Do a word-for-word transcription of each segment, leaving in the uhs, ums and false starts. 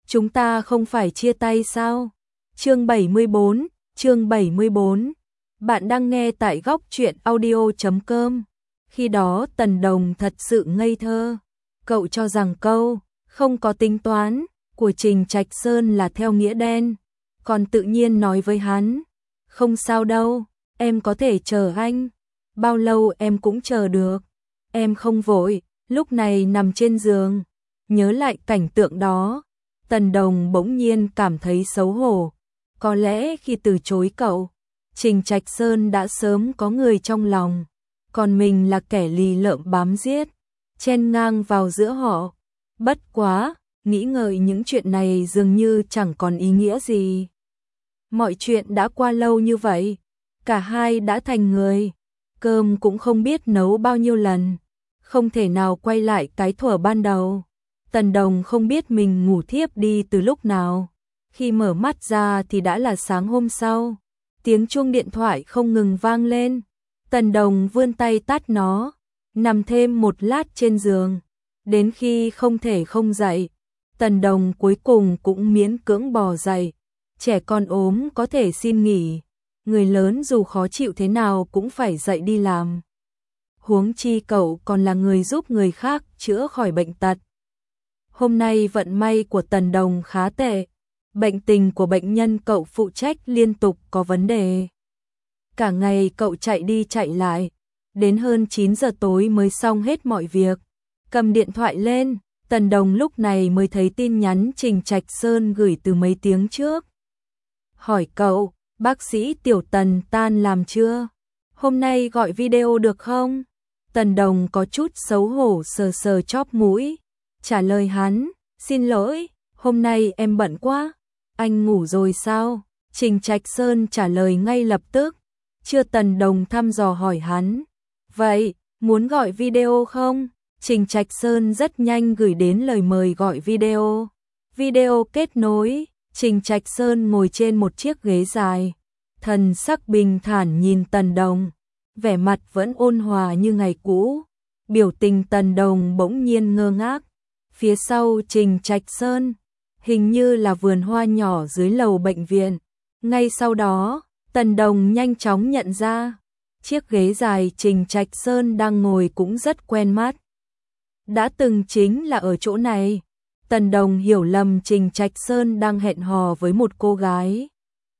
chúng ta không phải chia tay sao? Chương bảy mươi bốn, chương bảy mươi bốn. Bạn đang nghe tại góc truyện audio chấm com. Khi đó Tần Đồng thật sự ngây thơ. Cậu cho rằng câu không có tính toán của Trình Trạch Sơn là theo nghĩa đen, còn tự nhiên nói với hắn, không sao đâu, em có thể chờ anh, bao lâu em cũng chờ được, em không vội. Lúc này nằm trên giường, nhớ lại cảnh tượng đó, Tần Đồng bỗng nhiên cảm thấy xấu hổ. Có lẽ khi từ chối cậu, Trình Trạch Sơn đã sớm có người trong lòng, còn mình là kẻ lì lợm bám giết, chen ngang vào giữa họ. Bất quá, nghĩ ngợi những chuyện này dường như chẳng còn ý nghĩa gì. Mọi chuyện đã qua lâu như vậy, cả hai đã thành người, cơm cũng không biết nấu bao nhiêu lần, không thể nào quay lại cái thuở ban đầu. Tần Đồng không biết mình ngủ thiếp đi từ lúc nào, khi mở mắt ra thì đã là sáng hôm sau. Tiếng chuông điện thoại không ngừng vang lên, Tần Đồng vươn tay tắt nó, nằm thêm một lát trên giường, đến khi không thể không dậy, Tần Đồng cuối cùng cũng miễn cưỡng bò dậy. Trẻ con ốm có thể xin nghỉ, người lớn dù khó chịu thế nào cũng phải dậy đi làm. Huống chi cậu còn là người giúp người khác chữa khỏi bệnh tật. Hôm nay vận may của Tần Đồng khá tệ, bệnh tình của bệnh nhân cậu phụ trách liên tục có vấn đề. Cả ngày cậu chạy đi chạy lại, đến hơn chín giờ tối mới xong hết mọi việc. Cầm điện thoại lên, Tần Đồng lúc này mới thấy tin nhắn Trình Trạch Sơn gửi từ mấy tiếng trước. Hỏi cậu, bác sĩ Tiểu Tần tan làm chưa? Hôm nay gọi video được không? Tần Đồng có chút xấu hổ sờ sờ chóp mũi, trả lời hắn, xin lỗi, hôm nay em bận quá. Anh ngủ rồi sao? Trình Trạch Sơn trả lời ngay lập tức, chưa. Tần Đồng thăm dò hỏi hắn, vậy, muốn gọi video không? Trình Trạch Sơn rất nhanh gửi đến lời mời gọi video. Video kết nối, Trình Trạch Sơn ngồi trên một chiếc ghế dài, thần sắc bình thản nhìn Tần Đồng, vẻ mặt vẫn ôn hòa như ngày cũ. Biểu tình Tần Đồng bỗng nhiên ngơ ngác. Phía sau Trình Trạch Sơn, hình như là vườn hoa nhỏ dưới lầu bệnh viện. Ngay sau đó, Tần Đồng nhanh chóng nhận ra, chiếc ghế dài Trình Trạch Sơn đang ngồi cũng rất quen mắt. Đã từng chính là ở chỗ này. Tần Đồng hiểu lầm Trình Trạch Sơn đang hẹn hò với một cô gái.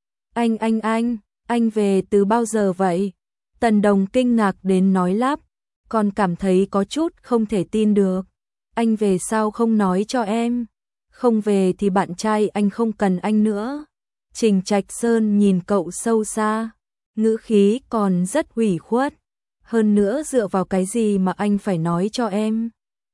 Anh anh anh, anh về từ bao giờ vậy? Tần Đồng kinh ngạc đến nói lắp, còn cảm thấy có chút không thể tin được. Anh về sao không nói cho em? Không về thì bạn trai anh không cần anh nữa. Trình Trạch Sơn nhìn cậu sâu xa, ngữ khí còn rất ủy khuất. Hơn nữa dựa vào cái gì mà anh phải nói cho em?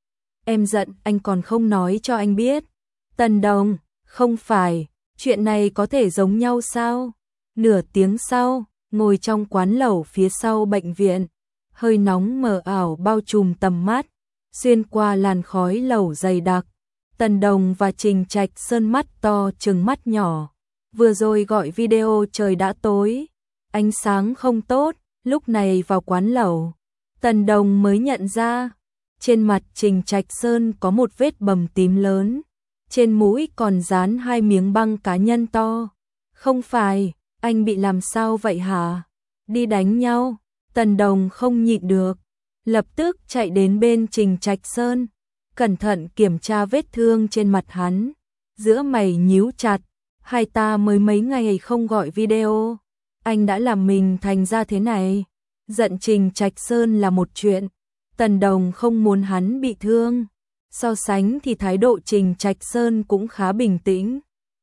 Em giận anh còn không nói cho anh biết. Tần Đồng, không phải, chuyện này có thể giống nhau sao? Nửa tiếng sau, ngồi trong quán lẩu phía sau bệnh viện, hơi nóng mờ ảo bao trùm tầm mắt, xuyên qua làn khói lẩu dày đặc. Tần Đồng và Trình Trạch Sơn mắt to trừng mắt nhỏ. Vừa rồi gọi video trời đã tối, ánh sáng không tốt, lúc này vào quán lẩu, Tần Đồng mới nhận ra, trên mặt Trình Trạch Sơn có một vết bầm tím lớn, trên mũi còn dán hai miếng băng cá nhân to. Không phải, anh bị làm sao vậy hả? Đi đánh nhau? Tần Đồng không nhịn được, lập tức chạy đến bên Trình Trạch Sơn, cẩn thận kiểm tra vết thương trên mặt hắn, giữa mày nhíu chặt, hai ta mới mấy ngày không gọi video, anh đã làm mình thành ra thế này. Giận Trình Trạch Sơn là một chuyện, Tần Đồng không muốn hắn bị thương, so sánh thì thái độ Trình Trạch Sơn cũng khá bình tĩnh.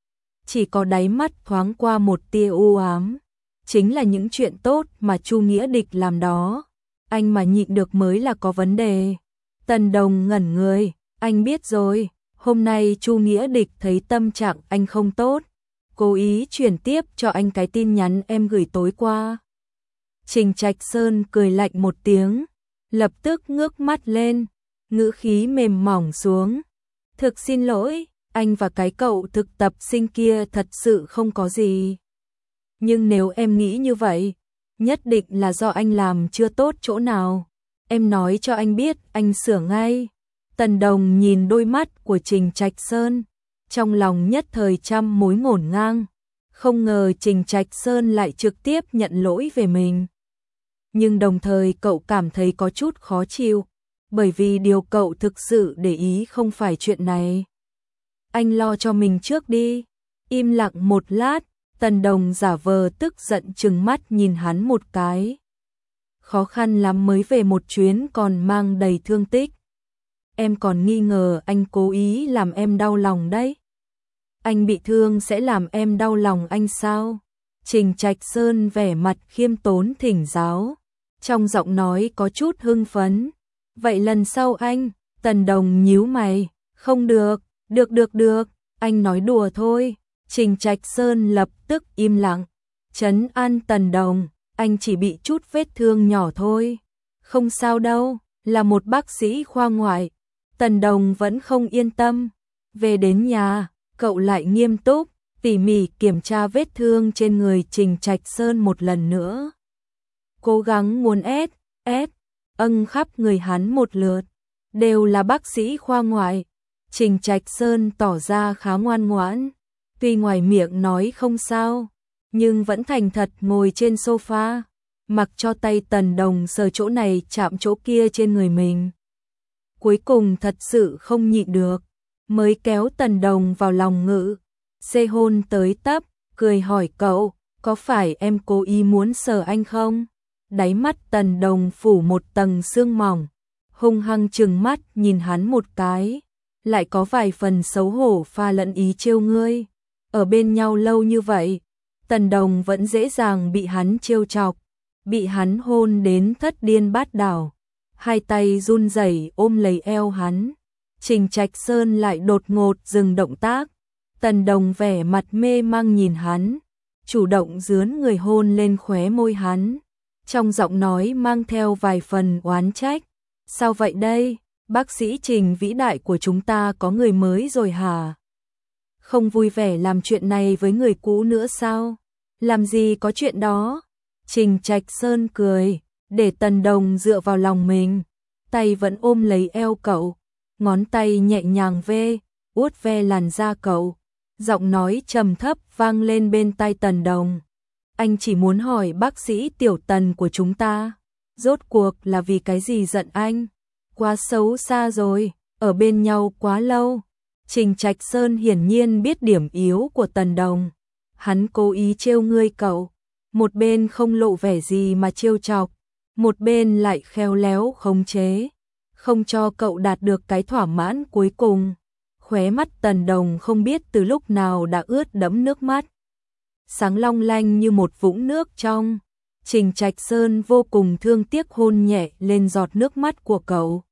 Chỉ có đáy mắt thoáng qua một tia u ám, chính là những chuyện tốt mà Chu Nghĩa Địch làm đó, anh mà nhịn được mới là có vấn đề. Tần Đồng ngẩn người, anh biết rồi, hôm nay Chu Nghĩa Địch thấy tâm trạng anh không tốt, cố ý chuyển tiếp cho anh cái tin nhắn em gửi tối qua. Trình Trạch Sơn cười lạnh một tiếng, lập tức ngước mắt lên, ngữ khí mềm mỏng xuống. Thực xin lỗi, anh và cái cậu thực tập sinh kia thật sự không có gì. Nhưng nếu em nghĩ như vậy, nhất định là do anh làm chưa tốt chỗ nào. Em nói cho anh biết, anh sửa ngay. Tần Đồng nhìn đôi mắt của Trình Trạch Sơn, trong lòng nhất thời trăm mối ngổn ngang, không ngờ Trình Trạch Sơn lại trực tiếp nhận lỗi về mình. Nhưng đồng thời cậu cảm thấy có chút khó chịu, bởi vì điều cậu thực sự để ý không phải chuyện này. Anh lo cho mình trước đi. Im lặng một lát, Tần Đồng giả vờ tức giận trừng mắt nhìn hắn một cái. Khó khăn lắm mới về một chuyến còn mang đầy thương tích. Em còn nghi ngờ anh cố ý làm em đau lòng đấy. Anh bị thương sẽ làm em đau lòng anh sao? Trình Trạch Sơn vẻ mặt khiêm tốn thỉnh giáo, trong giọng nói có chút hưng phấn. Vậy lần sau anh, Tần Đồng nhíu mày, không được, được được được, anh nói đùa thôi. Trình Trạch Sơn lập tức im lặng, trấn an Tần Đồng, anh chỉ bị chút vết thương nhỏ thôi. Không sao đâu, là một bác sĩ khoa ngoại. Tần Đồng vẫn không yên tâm. Về đến nhà, cậu lại nghiêm túc, tỉ mỉ kiểm tra vết thương trên người Trình Trạch Sơn một lần nữa. Cố gắng muốn ép, ép, âng khắp người hắn một lượt. Đều là bác sĩ khoa ngoại. Trình Trạch Sơn tỏ ra khá ngoan ngoãn. Tuy ngoài miệng nói không sao, nhưng vẫn thành thật ngồi trên sofa, mặc cho tay Tần Đồng sờ chỗ này chạm chỗ kia trên người mình. Cuối cùng thật sự không nhịn được, mới kéo Tần Đồng vào lòng ngự, xê hôn tới tấp, cười hỏi cậu, có phải em cố ý muốn sờ anh không? Đáy mắt Tần Đồng phủ một tầng sương mỏng, hung hăng trừng mắt nhìn hắn một cái, lại có vài phần xấu hổ pha lẫn ý trêu ngươi. Ở bên nhau lâu như vậy, Tần Đồng vẫn dễ dàng bị hắn trêu chọc, bị hắn hôn đến thất điên bát đảo, hai tay run rẩy ôm lấy eo hắn. Trình Trạch Sơn lại đột ngột dừng động tác, Tần Đồng vẻ mặt mê mang nhìn hắn, chủ động dướn người hôn lên khóe môi hắn, trong giọng nói mang theo vài phần oán trách. Sao vậy đây, bác sĩ Trình vĩ đại của chúng ta có người mới rồi hả? Không vui vẻ làm chuyện này với người cũ nữa sao? Làm gì có chuyện đó? Trình Trạch Sơn cười, để Tần Đồng dựa vào lòng mình, tay vẫn ôm lấy eo cậu, ngón tay nhẹ nhàng ve, uốt ve làn da cậu, giọng nói trầm thấp vang lên bên tai Tần Đồng. Anh chỉ muốn hỏi bác sĩ Tiểu Tần của chúng ta, rốt cuộc là vì cái gì giận anh? Quá xấu xa rồi, ở bên nhau quá lâu. Trình Trạch Sơn hiển nhiên biết điểm yếu của Tần Đồng, hắn cố ý trêu ngươi cậu, một bên không lộ vẻ gì mà trêu chọc, một bên lại khéo léo khống chế, không cho cậu đạt được cái thỏa mãn cuối cùng. Khóe mắt Tần Đồng không biết từ lúc nào đã ướt đẫm nước mắt, sáng long lanh như một vũng nước trong. Trình Trạch Sơn vô cùng thương tiếc hôn nhẹ lên giọt nước mắt của cậu,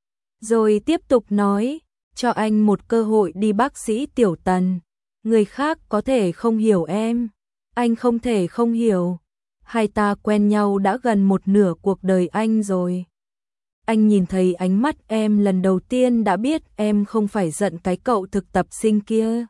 rồi tiếp tục nói, cho anh một cơ hội đi bác sĩ Tiểu Tần, người khác có thể không hiểu em, anh không thể không hiểu, hai ta quen nhau đã gần một nửa cuộc đời anh rồi. Anh nhìn thấy ánh mắt em lần đầu tiên đã biết em không phải giận cái cậu thực tập sinh kia.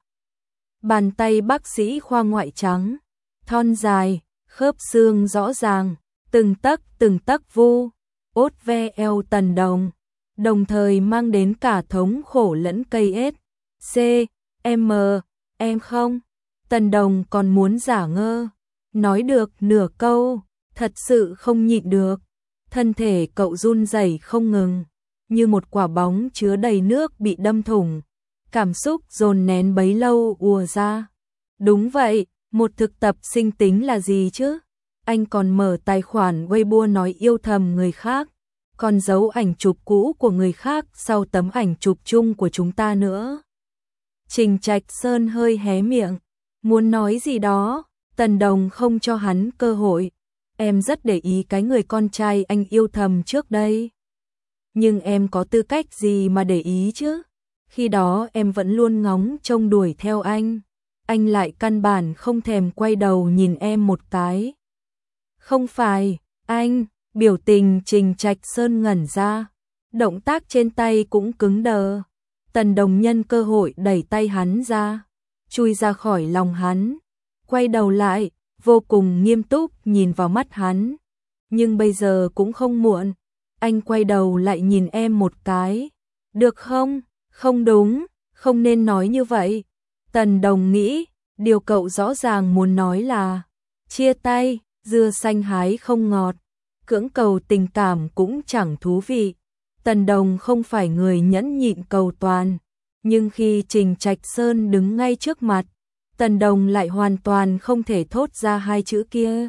Bàn tay bác sĩ khoa ngoại trắng, thon dài, khớp xương rõ ràng, từng tấc từng tấc vu, ốt ve eo Tần Đồng, đồng thời mang đến cả thống khổ lẫn cây ết. C, M, em không? Tần Đồng còn muốn giả ngơ, nói được nửa câu, thật sự không nhịn được. Thân thể cậu run rẩy không ngừng, như một quả bóng chứa đầy nước bị đâm thủng, cảm xúc dồn nén bấy lâu ùa ra. Đúng vậy, một thực tập sinh tính là gì chứ? Anh còn mở tài khoản Weibo nói yêu thầm người khác, còn giấu ảnh chụp cũ của người khác sau tấm ảnh chụp chung của chúng ta nữa. Trình Trạch Sơn hơi hé miệng, muốn nói gì đó, Tần Đồng không cho hắn cơ hội. Em rất để ý cái người con trai anh yêu thầm trước đây. Nhưng em có tư cách gì mà để ý chứ? Khi đó em vẫn luôn ngóng trông đuổi theo anh. Anh lại căn bản không thèm quay đầu nhìn em một cái. Không phải, anh, biểu tình Trình Trạch Sơn ngẩn ra. Động tác trên tay cũng cứng đờ. Tần Đồng nhân cơ hội đẩy tay hắn ra, chui ra khỏi lòng hắn, quay đầu lại, vô cùng nghiêm túc nhìn vào mắt hắn. Nhưng bây giờ cũng không muộn, anh quay đầu lại nhìn em một cái. Được không? Không đúng, không nên nói như vậy. Tần Đồng nghĩ, điều cậu rõ ràng muốn nói là chia tay, dưa xanh hái không ngọt, cưỡng cầu tình cảm cũng chẳng thú vị. Tần Đồng không phải người nhẫn nhịn cầu toàn, nhưng khi Trình Trạch Sơn đứng ngay trước mặt, Tần Đồng lại hoàn toàn không thể thốt ra hai chữ kia.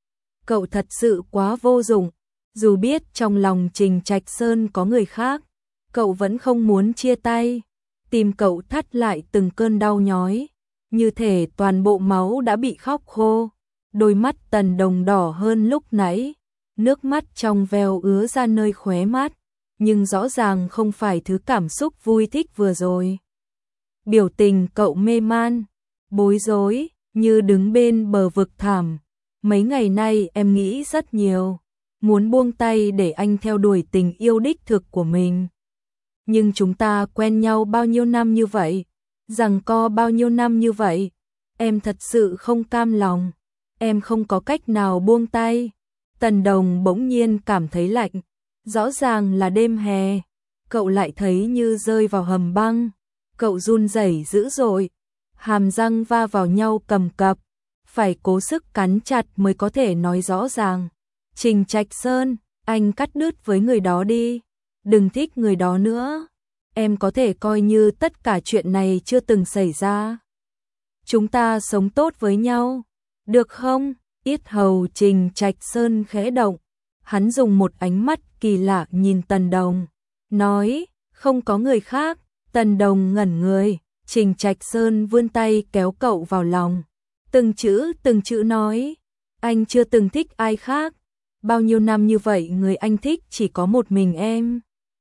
Cậu thật sự quá vô dụng, dù biết trong lòng Trình Trạch Sơn có người khác, cậu vẫn không muốn chia tay. Tim cậu thắt lại từng cơn đau nhói, như thể toàn bộ máu đã bị khóc khô. Đôi mắt Tần Đồng đỏ hơn lúc nãy, nước mắt trong veo ứa ra nơi khóe mắt, nhưng rõ ràng không phải thứ cảm xúc vui thích vừa rồi. Biểu tình cậu mê man, bối rối, như đứng bên bờ vực thẳm. Mấy ngày nay em nghĩ rất nhiều, muốn buông tay để anh theo đuổi tình yêu đích thực của mình. Nhưng chúng ta quen nhau bao nhiêu năm như vậy, giằng co bao nhiêu năm như vậy, em thật sự không cam lòng, em không có cách nào buông tay. Tần Đồng bỗng nhiên cảm thấy lạnh, rõ ràng là đêm hè, cậu lại thấy như rơi vào hầm băng, cậu run rẩy dữ dội, hàm răng va vào nhau cầm cập, phải cố sức cắn chặt mới có thể nói rõ ràng. Trình Trạch Sơn, anh cắt đứt với người đó đi, đừng thích người đó nữa, em có thể coi như tất cả chuyện này chưa từng xảy ra. Chúng ta sống tốt với nhau, được không? Yết hầu Trình Trạch Sơn khẽ động, hắn dùng một ánh mắt kỳ lạ nhìn Tần Đồng, nói, không có người khác. Tần Đồng ngẩn người, Trình Trạch Sơn vươn tay kéo cậu vào lòng, từng chữ từng chữ nói, anh chưa từng thích ai khác, bao nhiêu năm như vậy người anh thích chỉ có một mình em.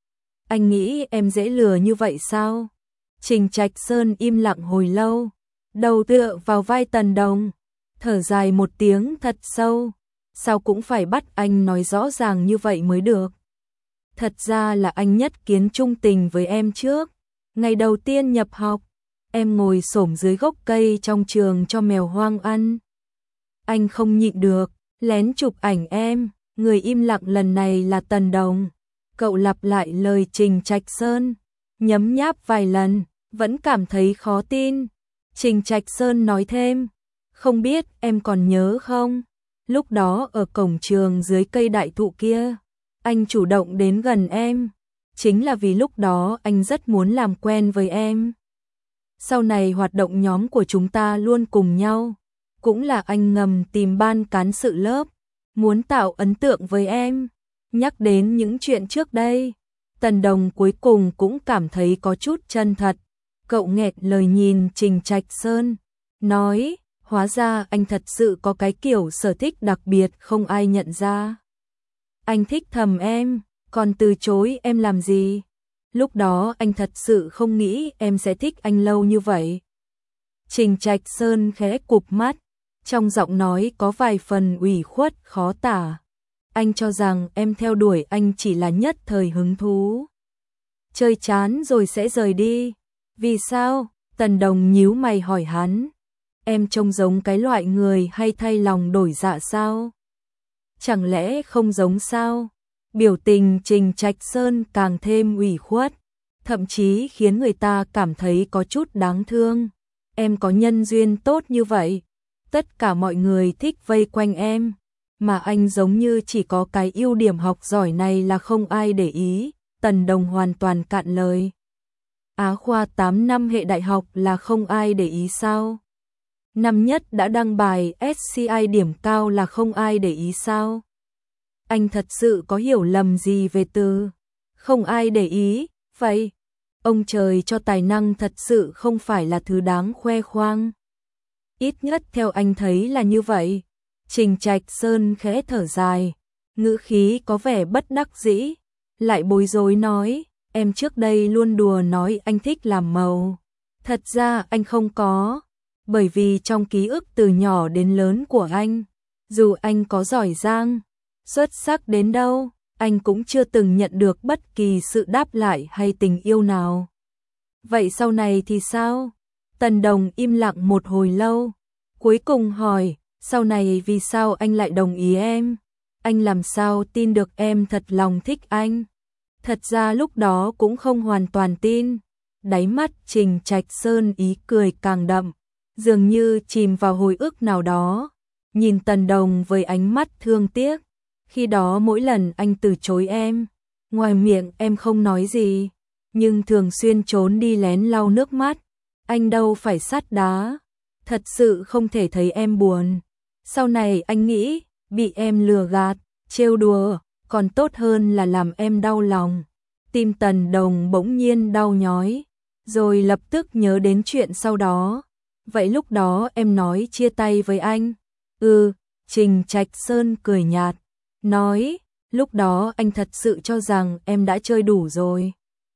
Anh nghĩ em dễ lừa như vậy sao? Trình Trạch Sơn im lặng hồi lâu, đầu tựa vào vai Tần Đồng, thở dài một tiếng thật sâu, sao cũng phải bắt anh nói rõ ràng như vậy mới được. Thật ra là anh nhất kiến trung tình với em trước, ngày đầu tiên nhập học, em ngồi xổm dưới gốc cây trong trường cho mèo hoang ăn. Anh không nhịn được, lén chụp ảnh em, người im lặng lần này là Tần Đồng. Cậu lặp lại lời Trình Trạch Sơn, nhấm nháp vài lần, vẫn cảm thấy khó tin. Trình Trạch Sơn nói thêm, không biết em còn nhớ không? Lúc đó ở cổng trường dưới cây đại thụ kia, anh chủ động đến gần em, chính là vì lúc đó anh rất muốn làm quen với em. Sau này hoạt động nhóm của chúng ta luôn cùng nhau, cũng là anh ngầm tìm ban cán sự lớp, muốn tạo ấn tượng với em. Nhắc đến những chuyện trước đây, Tần Đồng cuối cùng cũng cảm thấy có chút chân thật. Cậu nghẹn lời nhìn Trình Trạch Sơn, nói, hóa ra anh thật sự có cái kiểu sở thích đặc biệt không ai nhận ra. Anh thích thầm em, còn từ chối em làm gì? Lúc đó anh thật sự không nghĩ em sẽ thích anh lâu như vậy. Trình Trạch Sơn khẽ cụp mắt, trong giọng nói có vài phần ủy khuất khó tả. Anh cho rằng em theo đuổi anh chỉ là nhất thời hứng thú, chơi chán rồi sẽ rời đi. Vì sao? Tần Đồng nhíu mày hỏi hắn. Em trông giống cái loại người hay thay lòng đổi dạ sao? Chẳng lẽ không giống sao? Biểu tình Trình Trạch Sơn càng thêm ủy khuất, thậm chí khiến người ta cảm thấy có chút đáng thương. Em có nhân duyên tốt như vậy, tất cả mọi người thích vây quanh em, mà anh giống như chỉ có cái ưu điểm học giỏi này là không ai để ý. Tần Đồng hoàn toàn cạn lời. Á khoa tám năm hệ đại học là không ai để ý sao? Năm nhất đã đăng bài ét xê i điểm cao là không ai để ý sao? Anh thật sự có hiểu lầm gì về từ không ai để ý? Vậy, ông trời cho tài năng thật sự không phải là thứ đáng khoe khoang. Ít nhất theo anh thấy là như vậy. Trình Trạch Sơn khẽ thở dài, ngữ khí có vẻ bất đắc dĩ, lại bối rối nói, em trước đây luôn đùa nói anh thích làm màu. Thật ra anh không có, bởi vì trong ký ức từ nhỏ đến lớn của anh, dù anh có giỏi giang, xuất sắc đến đâu, anh cũng chưa từng nhận được bất kỳ sự đáp lại hay tình yêu nào. Vậy sau này thì sao? Tần Đồng im lặng một hồi lâu, cuối cùng hỏi, sau này vì sao anh lại đồng ý em? Anh làm sao tin được em thật lòng thích anh? Thật ra lúc đó cũng không hoàn toàn tin, đáy mắt Trình Trạch Sơn ý cười càng đậm, dường như chìm vào hồi ức nào đó, nhìn Tần Đồng với ánh mắt thương tiếc. Khi đó mỗi lần anh từ chối em, ngoài miệng em không nói gì, nhưng thường xuyên trốn đi lén lau nước mắt. Anh đâu phải sắt đá, thật sự không thể thấy em buồn. Sau này anh nghĩ, bị em lừa gạt, trêu đùa, còn tốt hơn là làm em đau lòng. Tim Tần Đồng bỗng nhiên đau nhói, rồi lập tức nhớ đến chuyện sau đó. Vậy lúc đó em nói chia tay với anh? Ừ, Trình Trạch Sơn cười nhạt, nói, lúc đó anh thật sự cho rằng em đã chơi đủ rồi,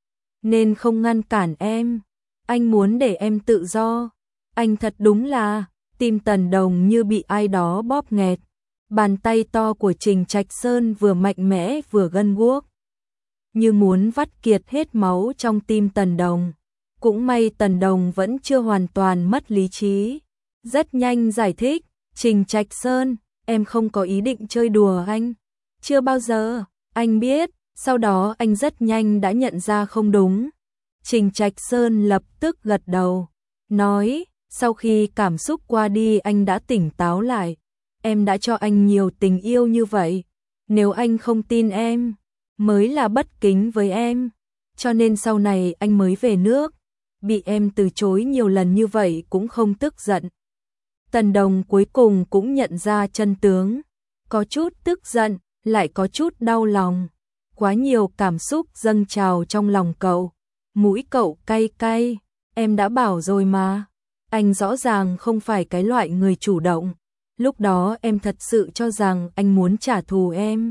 nên không ngăn cản em. Anh muốn để em tự do. Anh thật đúng là, tim Tần Đồng như bị ai đó bóp nghẹt. Bàn tay to của Trình Trạch Sơn vừa mạnh mẽ vừa gân guốc, như muốn vắt kiệt hết máu trong tim Tần Đồng. Cũng may Tần Đồng vẫn chưa hoàn toàn mất lý trí, rất nhanh giải thích, Trình Trạch Sơn, em không có ý định chơi đùa anh. Chưa bao giờ, anh biết. Sau đó anh rất nhanh đã nhận ra không đúng. Trình Trạch Sơn lập tức gật đầu, nói, sau khi cảm xúc qua đi anh đã tỉnh táo lại. Em đã cho anh nhiều tình yêu như vậy. Nếu anh không tin em, mới là bất kính với em. Cho nên sau này anh mới về nước. Bị em từ chối nhiều lần như vậy cũng không tức giận. Tần Đồng cuối cùng cũng nhận ra chân tướng. Có chút tức giận, lại có chút đau lòng. Quá nhiều cảm xúc dâng trào trong lòng cậu. Mũi cậu cay cay. Em đã bảo rồi mà. Anh rõ ràng không phải cái loại người chủ động. Lúc đó em thật sự cho rằng anh muốn trả thù em.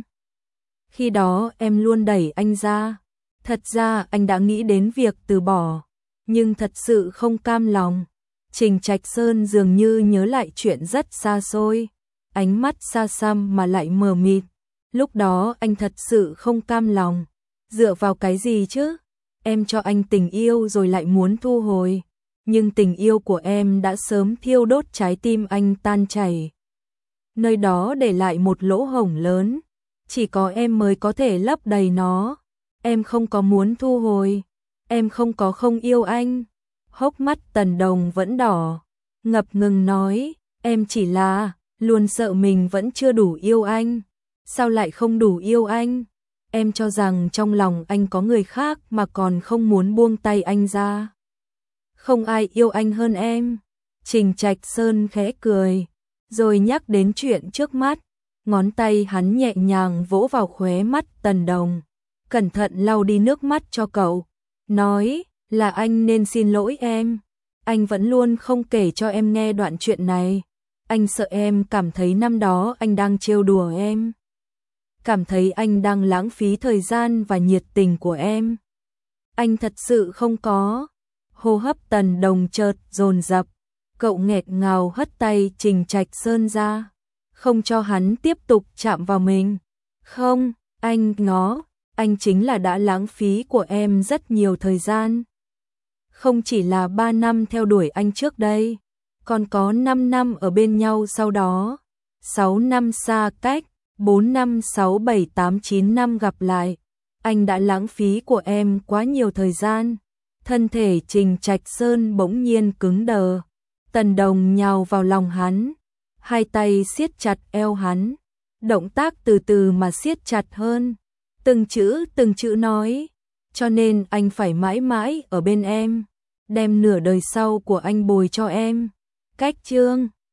Khi đó em luôn đẩy anh ra. Thật ra anh đã nghĩ đến việc từ bỏ, nhưng thật sự không cam lòng. Trình Trạch Sơn dường như nhớ lại chuyện rất xa xôi, ánh mắt xa xăm mà lại mờ mịt. Lúc đó anh thật sự không cam lòng. Dựa vào cái gì chứ? Em cho anh tình yêu rồi lại muốn thu hồi. Nhưng tình yêu của em đã sớm thiêu đốt trái tim anh tan chảy. Nơi đó để lại một lỗ hổng lớn. Chỉ có em mới có thể lấp đầy nó. Em không có muốn thu hồi. Em không có không yêu anh. Hốc mắt Tần Đồng vẫn đỏ, ngập ngừng nói, em chỉ là luôn sợ mình vẫn chưa đủ yêu anh. Sao lại không đủ yêu anh? Em cho rằng trong lòng anh có người khác mà còn không muốn buông tay anh ra. Không ai yêu anh hơn em. Trình Trạch Sơn khẽ cười, rồi nhắc đến chuyện trước mắt. Ngón tay hắn nhẹ nhàng vỗ vào khóe mắt Tần Đồng, cẩn thận lau đi nước mắt cho cậu, nói, là anh nên xin lỗi em. Anh vẫn luôn không kể cho em nghe đoạn chuyện này. Anh sợ em cảm thấy năm đó anh đang trêu đùa em. Cảm thấy anh đang lãng phí thời gian và nhiệt tình của em. Anh thật sự không có. Hô hấp Tần Đồng chợt dồn dập. Cậu nghẹt ngào hất tay Trình Trạch Sơn ra, không cho hắn tiếp tục chạm vào mình. Không, anh ngó, anh chính là đã lãng phí của em rất nhiều thời gian. Không chỉ là ba năm theo đuổi anh trước đây, còn có năm năm ở bên nhau sau đó, sáu năm xa cách, bốn năm sáu bảy tám chín năm gặp lại. Anh đã lãng phí của em quá nhiều thời gian. Thân thể Trình Trạch Sơn bỗng nhiên cứng đờ. Tần Đồng nhào vào lòng hắn, hai tay siết chặt eo hắn, động tác từ từ mà siết chặt hơn, từng chữ từng chữ nói, cho nên anh phải mãi mãi ở bên em, đem nửa đời sau của anh bồi cho em. Cách chương